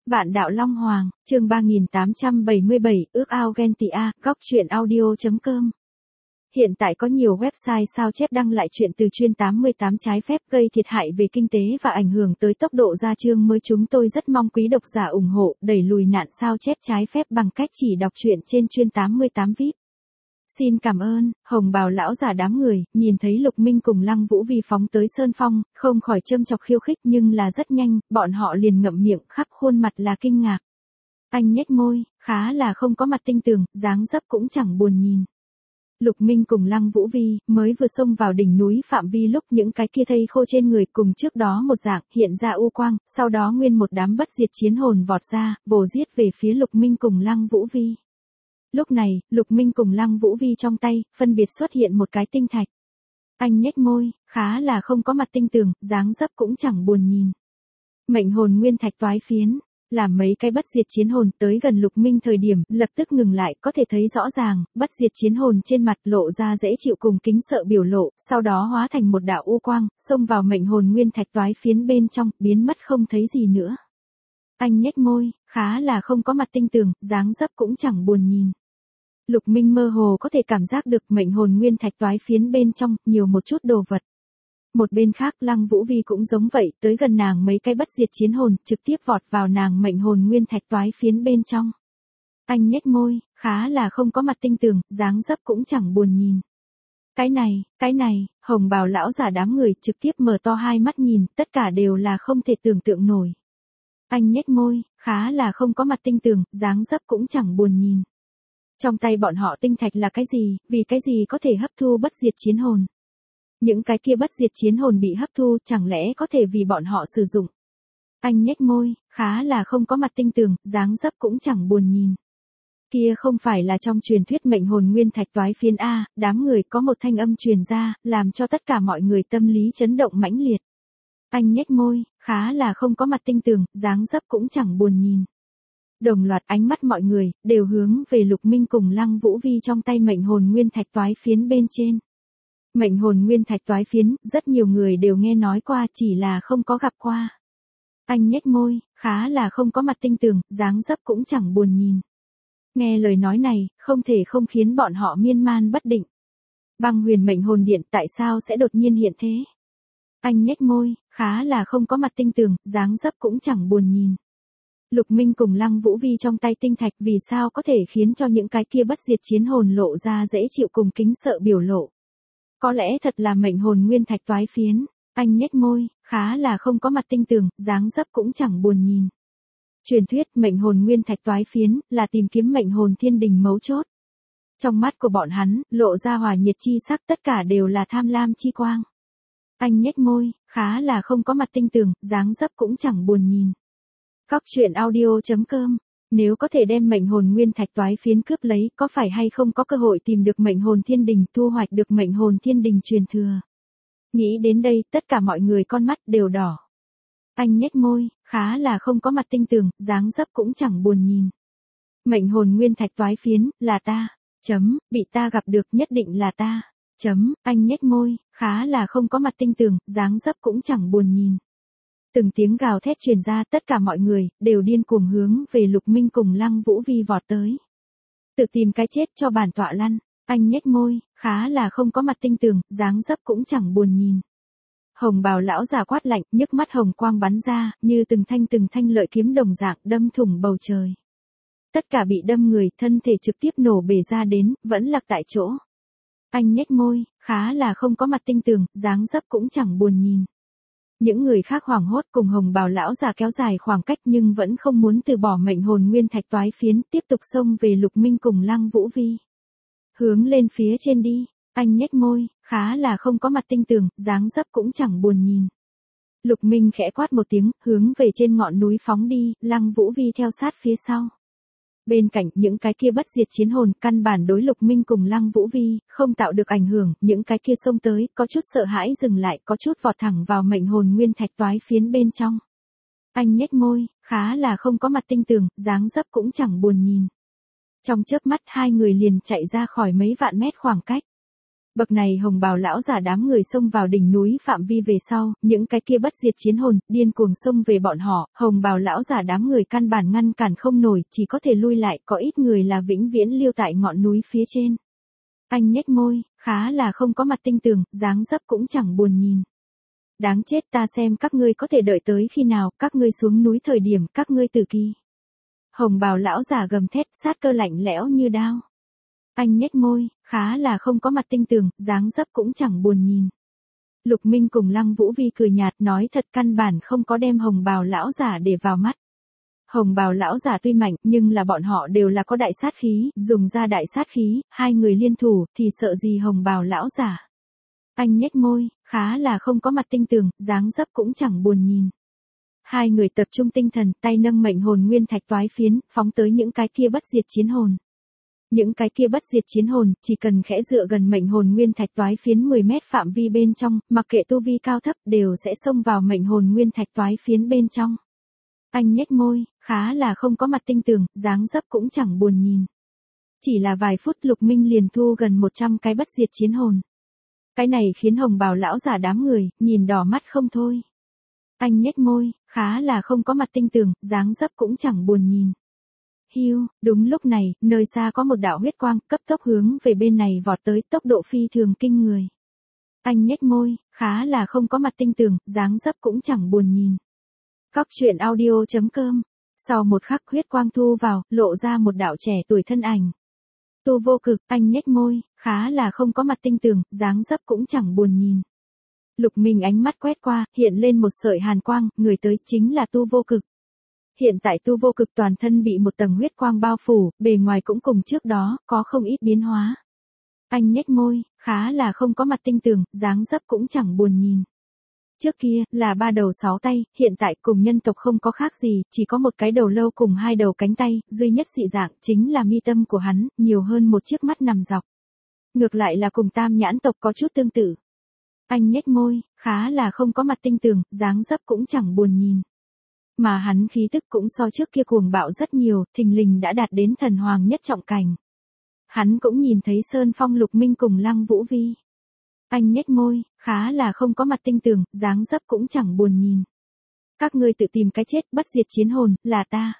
Vạn đạo Long Hoàng, chương 3877, ước ao ghen tị a, góc truyện audio.com. Hiện tại có nhiều website sao chép đăng lại chuyện từ chuyên 88 trái phép gây thiệt hại về kinh tế và ảnh hưởng tới tốc độ ra chương mới. Chúng tôi rất mong quý độc giả ủng hộ, đẩy lùi nạn sao chép trái phép bằng cách chỉ đọc truyện trên chuyên 88 VIP. Xin cảm ơn. Hồng bào lão già đám người, nhìn thấy Lục Minh cùng Lăng Vũ Vi phóng tới Sơn Phong, không khỏi châm chọc khiêu khích, nhưng là rất nhanh, bọn họ liền ngậm miệng, khắp khuôn mặt là kinh ngạc. Anh nhếch môi, khá là không có mặt tinh tường, dáng dấp cũng chẳng buồn nhìn. Lục Minh cùng Lăng Vũ Vi mới vừa xông vào đỉnh núi phạm vi lúc những cái kia thây khô trên người cùng trước đó một dạng hiện ra u quang, sau đó nguyên một đám bất diệt chiến hồn vọt ra, vồ giết về phía Lục Minh cùng Lăng Vũ Vi. Lúc này, Lục Minh cùng Lăng Vũ Vi trong tay, phân biệt xuất hiện một cái tinh thạch. Anh nhếch môi, khá là không có mặt tinh tường, dáng dấp cũng chẳng buồn nhìn. Mệnh hồn nguyên thạch toái phiến, làm mấy cái bất diệt chiến hồn tới gần Lục Minh thời điểm, lập tức ngừng lại, có thể thấy rõ ràng, bất diệt chiến hồn trên mặt lộ ra dễ chịu cùng kính sợ biểu lộ, sau đó hóa thành một đạo u quang, xông vào mệnh hồn nguyên thạch toái phiến bên trong, biến mất không thấy gì nữa. Anh nhếch môi, khá là không có mặt tinh tường, dáng dấp cũng chẳng buồn nhìn. Lục Minh mơ hồ có thể cảm giác được mệnh hồn nguyên thạch toái phiến bên trong, nhiều một chút đồ vật. Một bên khác Lăng Vũ Vi cũng giống vậy, tới gần nàng mấy cái bất diệt chiến hồn, trực tiếp vọt vào nàng mệnh hồn nguyên thạch toái phiến bên trong. Anh nhếch môi, khá là không có mặt tinh tường, dáng dấp cũng chẳng buồn nhìn. Cái này, hồng bào lão già đám người trực tiếp mở to hai mắt nhìn, tất cả đều là không thể tưởng tượng nổi. Anh nhếch môi, khá là không có mặt tinh tường, dáng dấp cũng chẳng buồn nhìn. Trong tay bọn họ tinh thạch là cái gì, vì cái gì có thể hấp thu bất diệt chiến hồn? Những cái kia bất diệt chiến hồn bị hấp thu chẳng lẽ có thể vì bọn họ sử dụng? Anh nhếch môi, khá là không có mặt tinh tường, dáng dấp cũng chẳng buồn nhìn. Kia không phải là trong truyền thuyết mệnh hồn nguyên thạch toái phiến A, đám người có một thanh âm truyền ra, làm cho tất cả mọi người tâm lý chấn động mãnh liệt. Anh nhếch môi, khá là không có mặt tinh tường, dáng dấp cũng chẳng buồn nhìn. Đồng loạt ánh mắt mọi người, đều hướng về Lục Minh cùng Lăng Vũ Vi trong tay mệnh hồn nguyên thạch toái phiến bên trên. Mệnh hồn nguyên thạch toái phiến, rất nhiều người đều nghe nói qua chỉ là không có gặp qua. Anh nhếch môi, khá là không có mặt tinh tường, dáng dấp cũng chẳng buồn nhìn. Nghe lời nói này, không thể không khiến bọn họ miên man bất định. Băng huyền mệnh hồn điện tại sao sẽ đột nhiên hiện thế? Anh nhếch môi, khá là không có mặt tinh tường, dáng dấp cũng chẳng buồn nhìn. Lục Minh cùng Lăng Vũ Vi trong tay tinh thạch vì sao có thể khiến cho những cái kia bất diệt chiến hồn lộ ra dễ chịu cùng kính sợ biểu lộ. Có lẽ thật là mệnh hồn nguyên thạch toái phiến. Anh nhếch môi, khá là không có mặt tinh tường, dáng dấp cũng chẳng buồn nhìn. Truyền thuyết mệnh hồn nguyên thạch toái phiến là tìm kiếm mệnh hồn thiên đình mấu chốt. Trong mắt của bọn hắn, lộ ra hỏa nhiệt chi sắc, tất cả đều là tham lam chi quang. Anh nhếch môi, khá là không có mặt tinh tường, dáng dấp cũng chẳng buồn nhìn. Góc truyện audio.com. Nếu có thể đem mệnh hồn nguyên thạch toái phiến cướp lấy, có phải hay không có cơ hội tìm được mệnh hồn thiên đình, thu hoạch được mệnh hồn thiên đình truyền thừa? Nghĩ đến đây, tất cả mọi người con mắt đều đỏ. Anh nhếch môi, khá là không có mặt tinh tường, dáng dấp cũng chẳng buồn nhìn. Mệnh hồn nguyên thạch toái phiến, là ta. Bị ta gặp được nhất định là ta. Anh nhếch môi, khá là không có mặt tinh tường, dáng dấp cũng chẳng buồn nhìn. Từng tiếng gào thét truyền ra, tất cả mọi người đều điên cuồng hướng về Lục Minh cùng Lăng Vũ Vi vọt tới. Tự tìm cái chết cho bản tọa lăn. Anh nhếch môi, khá là không có mặt tinh tường, dáng dấp cũng chẳng buồn nhìn. Hồng bào lão già quát lạnh, nhức mắt hồng quang bắn ra, như từng thanh lợi kiếm đồng dạng đâm thủng bầu trời. Tất cả bị đâm người, thân thể trực tiếp nổ bể ra đến, vẫn lạc tại chỗ. Anh nhếch môi, khá là không có mặt tinh tường, dáng dấp cũng chẳng buồn nhìn. Những người khác hoảng hốt cùng hồng bào lão già kéo dài khoảng cách nhưng vẫn không muốn từ bỏ mệnh hồn nguyên thạch toái phiến, tiếp tục xông về Lục Minh cùng Lăng Vũ Vi. Hướng lên phía trên đi. Anh nhếch môi, khá là không có mặt tinh tường, dáng dấp cũng chẳng buồn nhìn. Lục Minh khẽ quát một tiếng, hướng về trên ngọn núi phóng đi, Lăng Vũ Vi theo sát phía sau. Bên cạnh những cái kia bất diệt chiến hồn, căn bản đối Lục Minh cùng Lăng Vũ Vi không tạo được ảnh hưởng, những cái kia xông tới, có chút sợ hãi dừng lại, có chút vọt thẳng vào mệnh hồn nguyên thạch toái phiến bên trong. Anh nhếch môi, khá là không có mặt tinh tường, dáng dấp cũng chẳng buồn nhìn. Trong chớp mắt hai người liền chạy ra khỏi mấy vạn mét khoảng cách. Bậc này hồng bào lão giả đám người xông vào đỉnh núi phạm vi về sau, những cái kia bất diệt chiến hồn, điên cuồng xông về bọn họ, hồng bào lão giả đám người căn bản ngăn cản không nổi, chỉ có thể lui lại, có ít người là vĩnh viễn lưu tại ngọn núi phía trên. Anh nhếch môi, khá là không có mặt tinh tường, dáng dấp cũng chẳng buồn nhìn. Đáng chết, ta xem các ngươi có thể đợi tới khi nào, các ngươi xuống núi thời điểm các ngươi tử kỳ. Hồng bào lão giả gầm thét, sát cơ lạnh lẽo như đao. Anh nhếch môi, khá là không có mặt tinh tường, dáng dấp cũng chẳng buồn nhìn. Lục Minh cùng Lăng Vũ Vi cười nhạt nói thật căn bản không có đem hồng bào lão giả để vào mắt. Hồng bào lão giả tuy mạnh nhưng là bọn họ đều là có đại sát khí, dùng ra đại sát khí, hai người liên thủ thì sợ gì hồng bào lão giả. Anh nhếch môi, khá là không có mặt tinh tường, dáng dấp cũng chẳng buồn nhìn. Hai người tập trung tinh thần, tay nâng mệnh hồn nguyên thạch toái phiến, phóng tới những cái kia bất diệt chiến hồn. Những cái kia bất diệt chiến hồn, chỉ cần khẽ dựa gần mệnh hồn nguyên thạch toái phiến 10 mét phạm vi bên trong, mặc kệ tu vi cao thấp đều sẽ xông vào mệnh hồn nguyên thạch toái phiến bên trong. Anh nhếch môi, khá là không có mặt tinh tường, dáng dấp cũng chẳng buồn nhìn. Chỉ là vài phút Lục Minh liền thu gần 100 cái bất diệt chiến hồn. Cái này khiến hồng bào lão giả đám người, nhìn đỏ mắt không thôi. Anh nhếch môi, khá là không có mặt tinh tường, dáng dấp cũng chẳng buồn nhìn. Hiu, đúng lúc này, nơi xa có một đạo huyết quang, cấp tốc hướng về bên này vọt tới, tốc độ phi thường kinh người. Anh nhếch môi, khá là không có mặt tinh tường, dáng dấp cũng chẳng buồn nhìn. Cóc truyện audio.com. Sau một khắc huyết quang thu vào, lộ ra một đạo trẻ tuổi thân ảnh. Tu Vô Cực, anh nhếch môi, khá là không có mặt tinh tường, dáng dấp cũng chẳng buồn nhìn. Lục Minh ánh mắt quét qua, hiện lên một sợi hàn quang, người tới chính là Tu Vô Cực. Hiện tại Tu Vô Cực toàn thân bị một tầng huyết quang bao phủ, bề ngoài cũng cùng trước đó, có không ít biến hóa. Anh nhếch môi, khá là không có mặt tinh tường, dáng dấp cũng chẳng buồn nhìn. Trước kia, là 3 đầu 6 tay, hiện tại cùng nhân tộc không có khác gì, chỉ có một cái đầu lâu cùng 2 đầu cánh tay, duy nhất dị dạng chính là mi tâm của hắn, nhiều hơn một chiếc mắt nằm dọc. Ngược lại là cùng tam nhãn tộc có chút tương tự. Anh nhếch môi, khá là không có mặt tinh tường, dáng dấp cũng chẳng buồn nhìn. Mà hắn khí tức cũng so trước kia cuồng bạo rất nhiều, thình lình đã đạt đến thần hoàng nhất trọng cảnh. Hắn cũng nhìn thấy Sơn Phong Lục Minh cùng Lăng Vũ Vi. Anh nhếch môi, khá là không có mặt tinh tường, dáng dấp cũng chẳng buồn nhìn. Các ngươi tự tìm cái chết, bất diệt chiến hồn, là ta.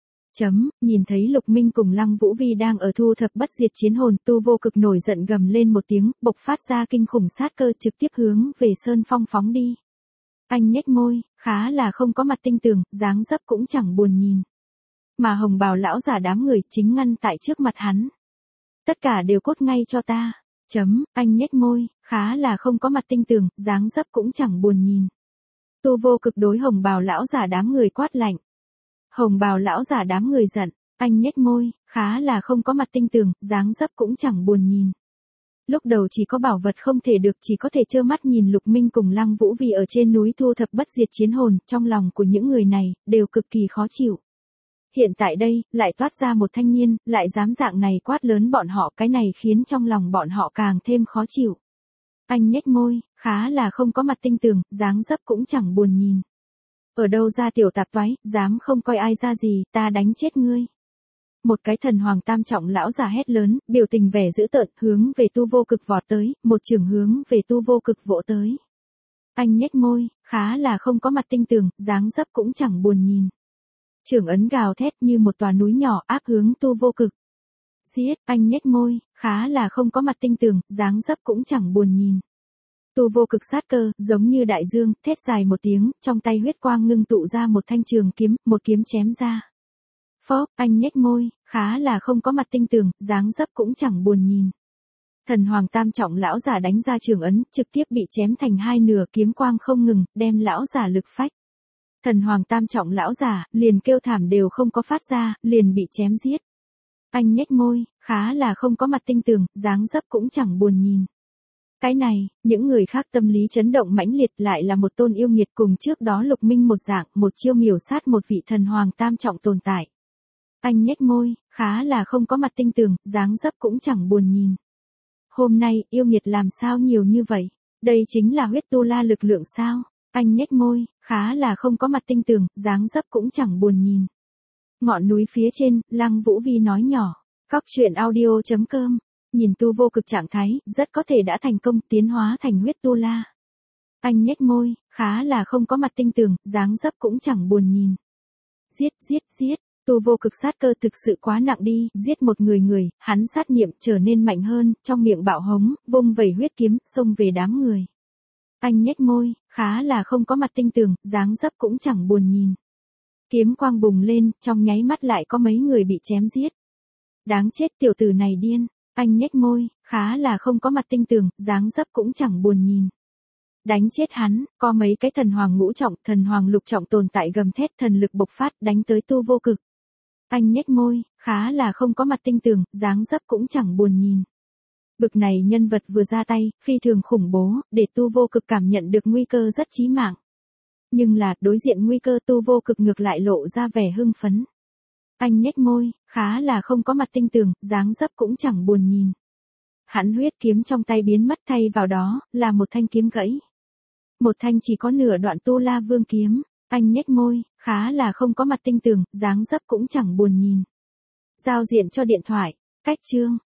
Nhìn thấy Lục Minh cùng Lăng Vũ Vi đang ở thu thập bất diệt chiến hồn, Tu Vô Cực nổi giận gầm lên một tiếng, bộc phát ra kinh khủng sát cơ trực tiếp hướng về Sơn Phong phóng đi. Anh nhếch môi, khá là không có mặt tinh tường, dáng dấp cũng chẳng buồn nhìn. Mà hồng bào lão giả đám người chính ngăn tại trước mặt hắn. Tất cả đều cốt ngay cho ta. Anh nhếch môi, khá là không có mặt tinh tường, dáng dấp cũng chẳng buồn nhìn. Tu Vô Cực đối hồng bào lão giả đám người quát lạnh. Hồng bào lão giả đám người giận, anh nhếch môi, khá là không có mặt tinh tường, dáng dấp cũng chẳng buồn nhìn. Lúc đầu chỉ có bảo vật không thể được, chỉ có thể trơ mắt nhìn Lục Minh cùng Lăng Vũ Vi ở trên núi thu thập bất diệt chiến hồn, trong lòng của những người này, đều cực kỳ khó chịu. Hiện tại đây, lại toát ra một thanh niên, lại dám dạng này quát lớn bọn họ, cái này khiến trong lòng bọn họ càng thêm khó chịu. Anh nhếch môi, khá là không có mặt tinh tường, dáng dấp cũng chẳng buồn nhìn. Ở đâu ra tiểu tạp toái, dám không coi ai ra gì, ta đánh chết ngươi. Một cái thần hoàng tam trọng lão già hét lớn, biểu tình vẻ dữ tợn, hướng về Tu Vô Cực vọt tới, một chưởng hướng về Tu Vô Cực vỗ tới. Anh nhếch môi, khá là không có mặt tinh tường, dáng dấp cũng chẳng buồn nhìn. Chưởng ấn gào thét như một tòa núi nhỏ áp hướng Tu Vô Cực. Giết, anh nhếch môi, khá là không có mặt tinh tường, dáng dấp cũng chẳng buồn nhìn. Tu Vô Cực sát cơ, giống như đại dương, thét dài một tiếng, trong tay huyết quang ngưng tụ ra một thanh trường kiếm, một kiếm chém ra. Phốc, anh nhếch môi, khá là không có mặt tinh tường, dáng dấp cũng chẳng buồn nhìn. Thần hoàng tam trọng lão giả đánh ra trường ấn, trực tiếp bị chém thành hai nửa, kiếm quang không ngừng, đem lão giả lực phách. Thần hoàng tam trọng lão giả, liền kêu thảm đều không có phát ra, liền bị chém giết. Anh nhếch môi, khá là không có mặt tinh tường, dáng dấp cũng chẳng buồn nhìn. Cái này, những người khác tâm lý chấn động mãnh liệt, lại là một tôn yêu nghiệt cùng trước đó Lục Minh một dạng, một chiêu miểu sát một vị thần hoàng tam trọng tồn tại. Anh nhếch môi, khá là không có mặt tinh tường, dáng dấp cũng chẳng buồn nhìn. Hôm nay, yêu nghiệt làm sao nhiều như vậy? Đây chính là huyết tu la lực lượng sao? Anh nhếch môi, khá là không có mặt tinh tường, dáng dấp cũng chẳng buồn nhìn. Ngọn núi phía trên, Lăng Vũ Vi nói nhỏ. Cóc truyện audio.com Nhìn tu vô cực trạng thái, rất có thể đã thành công tiến hóa thành huyết tu la. Anh nhếch môi, khá là không có mặt tinh tường, dáng dấp cũng chẳng buồn nhìn. Giết, giết, giết, tu vô cực sát cơ thực sự quá nặng đi, giết một người, hắn sát niệm trở nên mạnh hơn, trong miệng bạo hống, vung vẩy huyết kiếm, xông về đám người. Anh nhếch môi, khá là không có mặt tinh tường, dáng dấp cũng chẳng buồn nhìn. Kiếm quang bùng lên, trong nháy mắt lại có mấy người bị chém giết. Đáng chết tiểu tử này điên, anh nhếch môi, khá là không có mặt tinh tường, dáng dấp cũng chẳng buồn nhìn. Đánh chết hắn, có mấy cái thần hoàng ngũ trọng, thần hoàng lục trọng tồn tại gầm thét thần lực bộc phát đánh tới tu vô cực. Anh nhếch môi, khá là không có mặt tinh tường, dáng dấp cũng chẳng buồn nhìn. Bực này nhân vật vừa ra tay, phi thường khủng bố, để tu vô cực cảm nhận được nguy cơ rất chí mạng. Nhưng là, đối diện nguy cơ tu vô cực ngược lại lộ ra vẻ hưng phấn. Anh nhếch môi, khá là không có mặt tinh tường, dáng dấp cũng chẳng buồn nhìn. Hắn huyết kiếm trong tay biến mất thay vào đó, là một thanh kiếm gãy. Một thanh chỉ có nửa đoạn tu la vương kiếm, anh nhếch môi, khá là không có mặt tinh tường, dáng dấp cũng chẳng buồn nhìn. Giao diện cho điện thoại, cách chương.